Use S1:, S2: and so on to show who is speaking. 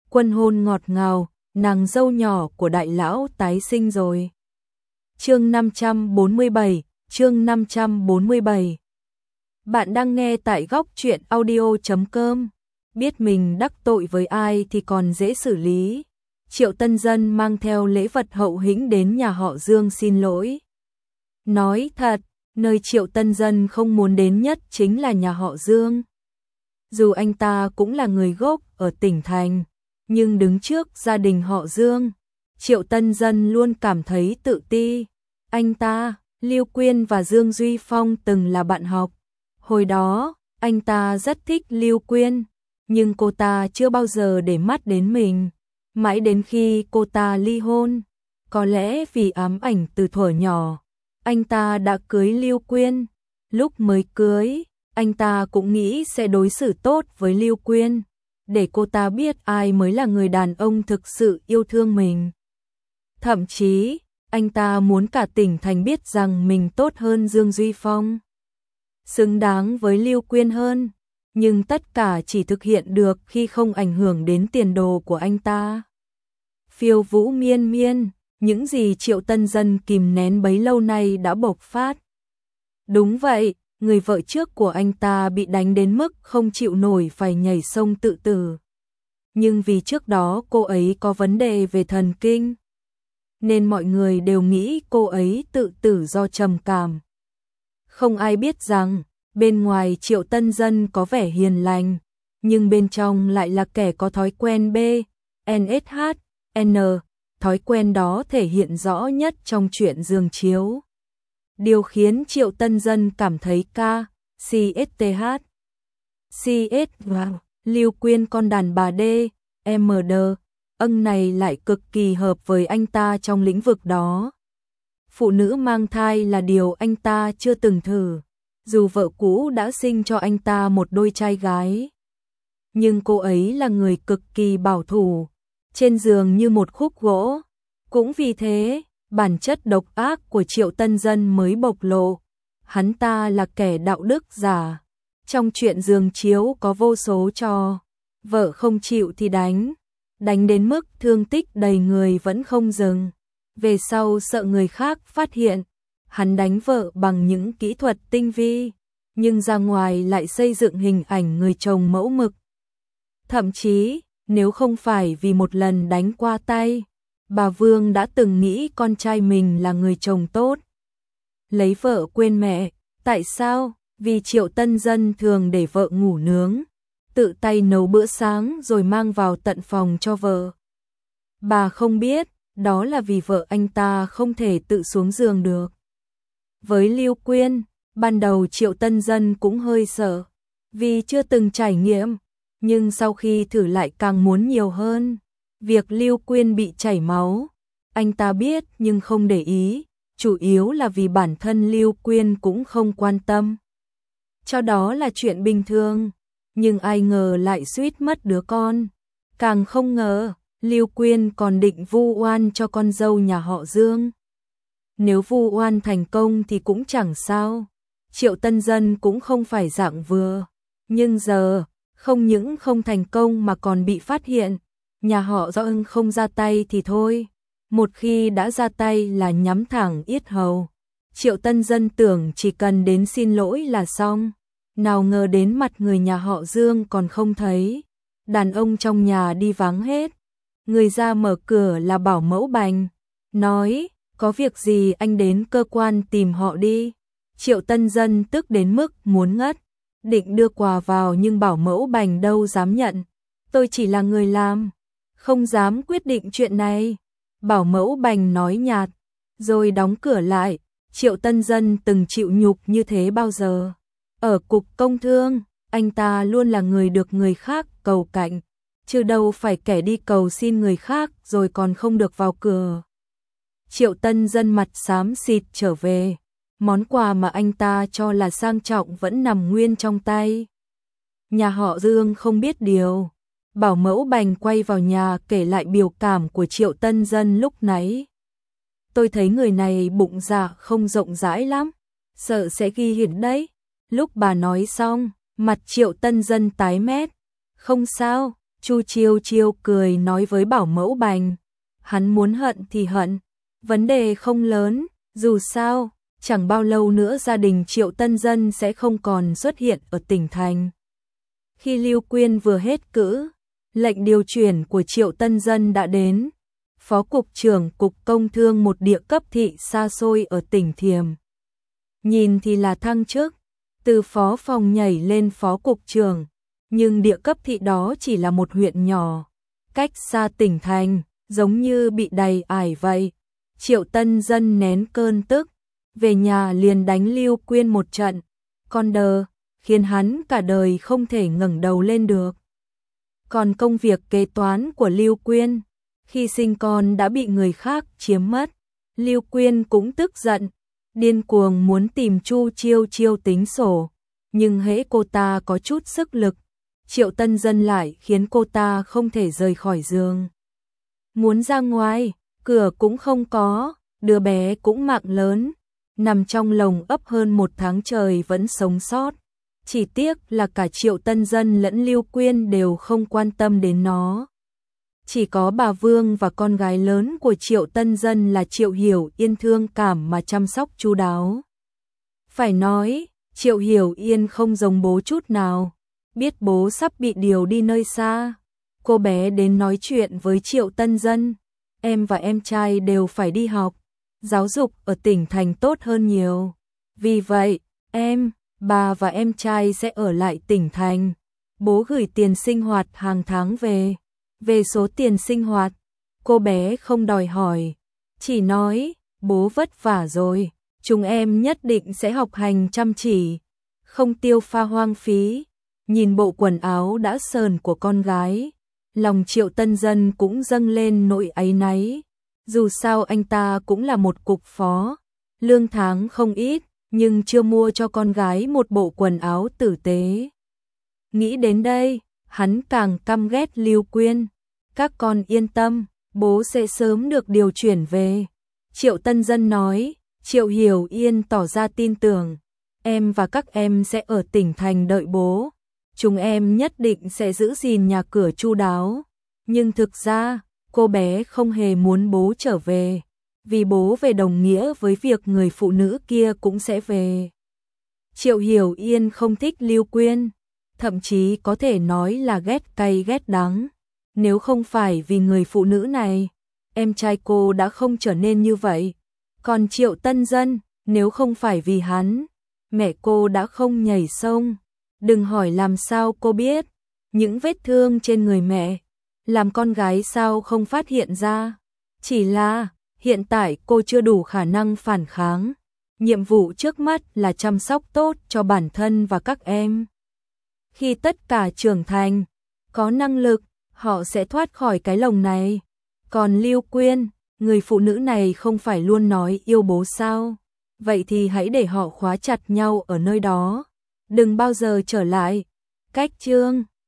S1: Quân hôn ngọt ngào, nàng dâu nhỏ của đại lão tái sinh rồi. Chương 547, chương 547. Bạn đang nghe tại góc truyện audio.com. Biết mình đắc tội với ai thì còn dễ xử lý. Triệu Tân Dân mang theo lễ vật hậu hĩnh đến nhà họ Dương xin lỗi. Nói thật, nơi Triệu Tân Dân không muốn đến nhất chính là nhà họ Dương. Dù anh ta cũng là người gốc ở tỉnh thành, nhưng đứng trước gia đình họ Dương, Triệu Tân Dân luôn cảm thấy tự ti. Anh ta, Lưu Quyên và Dương Duy Phong từng là bạn học. Hồi đó, anh ta rất thích Lưu Quyên, nhưng cô ta chưa bao giờ để mắt đến mình. Mãi đến khi cô ta ly hôn, có lẽ vì ám ảnh từ thuở nhỏ, anh ta đã cưới Lưu Quyên. Lúc mới cưới, anh ta cũng nghĩ sẽ đối xử tốt với Lưu Quyên, để cô ta biết ai mới là người đàn ông thực sự yêu thương mình. Thậm chí, anh ta muốn cả tỉnh thành biết rằng mình tốt hơn Dương Duy Phong, xứng đáng với Lưu Quyên hơn, nhưng tất cả chỉ thực hiện được khi không ảnh hưởng đến tiền đồ của anh ta. Phiêu vũ miên miên, những gì Triệu Tân Dân kìm nén bấy lâu nay đã bộc phát. Đúng vậy, người vợ trước của anh ta bị đánh đến mức không chịu nổi phải nhảy sông tự tử. Nhưng vì trước đó cô ấy có vấn đề về thần kinh, nên mọi người đều nghĩ cô ấy tự tử do trầm cảm. Không ai biết rằng, bên ngoài Triệu Tân Dân có vẻ hiền lành, nhưng bên trong lại là kẻ có thói quen BNSH-N. Thói quen đó thể hiện rõ nhất trong chuyện giường chiếu. Điều khiến Triệu Tân Dân cảm thấy CSTH, và Lưu Quyên con đàn bà MD, này lại cực kỳ hợp với anh ta trong lĩnh vực đó. Phụ nữ mang thai là điều anh ta chưa từng thử, dù vợ cũ đã sinh cho anh ta một đôi trai gái. Nhưng cô ấy là người cực kỳ bảo thủ, trên giường như một khúc gỗ. Cũng vì thế, bản chất độc ác của Triệu Tân Dân mới bộc lộ. Hắn ta là kẻ đạo đức giả. Trong chuyện giường chiếu có vô số trò. Vợ không chịu thì đánh. Đánh đến mức thương tích đầy người vẫn không dừng. Về sau sợ người khác phát hiện, hắn đánh vợ bằng những kỹ thuật tinh vi, nhưng ra ngoài lại xây dựng hình ảnh người chồng mẫu mực. Thậm chí, nếu không phải vì một lần đánh qua tay, bà Vương đã từng nghĩ con trai mình là người chồng tốt. Lấy vợ quên mẹ, tại sao? Vì Triệu Tân Dân thường để vợ ngủ nướng, tự tay nấu bữa sáng rồi mang vào tận phòng cho vợ. Bà không biết, đó là vì vợ anh ta không thể tự xuống giường được. Với Lưu Quyên, ban đầu Triệu Tân Dân cũng hơi sợ, vì chưa từng trải nghiệm, nhưng sau khi thử lại càng muốn nhiều hơn. Việc Lưu Quyên bị chảy máu, anh ta biết nhưng không để ý, chủ yếu là vì bản thân Lưu Quyên cũng không quan tâm. Cho đó là chuyện bình thường, nhưng ai ngờ lại suýt mất đứa con. Càng không ngờ, Lưu Quyên còn định vu oan cho con dâu nhà họ Dương. Nếu vu oan thành công thì cũng chẳng sao, Triệu Tân Dân cũng không phải dạng vừa. Nhưng giờ, không những không thành công mà còn bị phát hiện. Nhà họ Do không ra tay thì thôi, một khi đã ra tay là nhắm thẳng yết hầu. Triệu Tân Dân tưởng chỉ cần đến xin lỗi là xong, nào ngờ đến mặt người nhà họ Dương còn không thấy. Đàn ông trong nhà đi vắng hết, người ra mở cửa là bảo mẫu Bành, nói, có việc gì anh đến cơ quan tìm họ đi. Triệu Tân Dân tức đến mức muốn ngất, định đưa quà vào nhưng bảo mẫu Bành đâu dám nhận. Tôi chỉ là người làm, không dám quyết định chuyện này. Bảo mẫu Bành nói nhạt, rồi đóng cửa lại. Triệu Tân Dân từng chịu nhục như thế bao giờ. Ở cục công thương, anh ta luôn là người được người khác cầu cạnh, chứ đâu phải kẻ đi cầu xin người khác rồi còn không được vào cửa. Triệu Tân Dân mặt xám xịt trở về, món quà mà anh ta cho là sang trọng vẫn nằm nguyên trong tay. Nhà họ Dương không biết điều. Bảo mẫu Bành quay vào nhà kể lại biểu cảm của Triệu Tân Dân lúc nãy. Tôi thấy người này bụng dạ không rộng rãi lắm, sợ sẽ ghi hiển đấy. Lúc bà nói xong, mặt Triệu Tân Dân tái mét. Không sao, Chu Chiêu Chiêu cười nói với bảo mẫu Bành, hắn muốn hận thì hận, vấn đề không lớn, dù sao, chẳng bao lâu nữa gia đình Triệu Tân Dân sẽ không còn xuất hiện ở tỉnh thành. Khi Lưu Quyên vừa hết cữ, lệnh điều chuyển của Triệu Tân Dân đã đến. Phó cục trưởng cục công thương một địa cấp thị xa xôi ở tỉnh Thiềm. Nhìn thì là thăng chức, từ phó phòng nhảy lên phó cục trưởng, nhưng địa cấp thị đó chỉ là một huyện nhỏ, cách xa tỉnh thành, giống như bị đầy ải vậy. Triệu Tân Dân nén cơn tức, về nhà liền đánh Lưu Quyên một trận, con đờ, khiến hắn cả đời không thể ngẩng đầu lên được. Còn công việc kế toán của Lưu Quyên, khi sinh con đã bị người khác chiếm mất, Lưu Quyên cũng tức giận, điên cuồng muốn tìm Chu Chiêu Chiêu tính sổ, nhưng hễ cô ta có chút sức lực, Triệu Tân Dân lại khiến cô ta không thể rời khỏi giường. Muốn ra ngoài, cửa cũng không có, đứa bé cũng mạng lớn, nằm trong lồng ấp hơn 1 tháng trời vẫn sống sót. Chỉ tiếc là cả Triệu Tân Dân lẫn Lưu Quyên đều không quan tâm đến nó. Chỉ có bà Vương và con gái lớn của Triệu Tân Dân là Triệu Hiểu Yên thương cảm mà chăm sóc chu đáo. Phải nói, Triệu Hiểu Yên không giống bố chút nào. Biết bố sắp bị điều đi nơi xa, cô bé đến nói chuyện với Triệu Tân Dân. Em và em trai đều phải đi học, giáo dục ở tỉnh thành tốt hơn nhiều. Vì vậy, bà và em trai sẽ ở lại tỉnh thành. Bố gửi tiền sinh hoạt hàng tháng về. Về số tiền sinh hoạt, cô bé không đòi hỏi, chỉ nói, bố vất vả rồi, chúng em nhất định sẽ học hành chăm chỉ, không tiêu pha hoang phí. Nhìn bộ quần áo đã sờn của con gái, lòng Triệu Tân Dân cũng dâng lên nỗi áy náy. Dù sao anh ta cũng là một cục phó, lương tháng không ít, nhưng chưa mua cho con gái một bộ quần áo tử tế. Nghĩ đến đây, hắn càng căm ghét Lưu Quyên. Các con yên tâm, bố sẽ sớm được điều chuyển về. Triệu Tân Dân nói. Triệu Hiểu Yên tỏ ra tin tưởng. Em và các em sẽ ở tỉnh thành đợi bố. Chúng em nhất định sẽ giữ gìn nhà cửa chu đáo. Nhưng thực ra, cô bé không hề muốn bố trở về. Vì bố về đồng nghĩa với việc người phụ nữ kia cũng sẽ về. Triệu Hiểu Yên không thích Lưu Quyên. Thậm chí có thể nói là ghét cay ghét đắng. Nếu không phải vì người phụ nữ này, em trai cô đã không trở nên như vậy. Còn Triệu Tân Dân, nếu không phải vì hắn, mẹ cô đã không nhảy sông. Đừng hỏi làm sao cô biết, những vết thương trên người mẹ, làm con gái sao không phát hiện ra. Chỉ là, hiện tại cô chưa đủ khả năng phản kháng. Nhiệm vụ trước mắt là chăm sóc tốt cho bản thân và các em. Khi tất cả trưởng thành, có năng lực, họ sẽ thoát khỏi cái lồng này. Còn Lưu Quyên, người phụ nữ này không phải luôn nói yêu bố sao? Vậy thì hãy để họ khóa chặt nhau ở nơi đó. Đừng bao giờ trở lại. Cách chương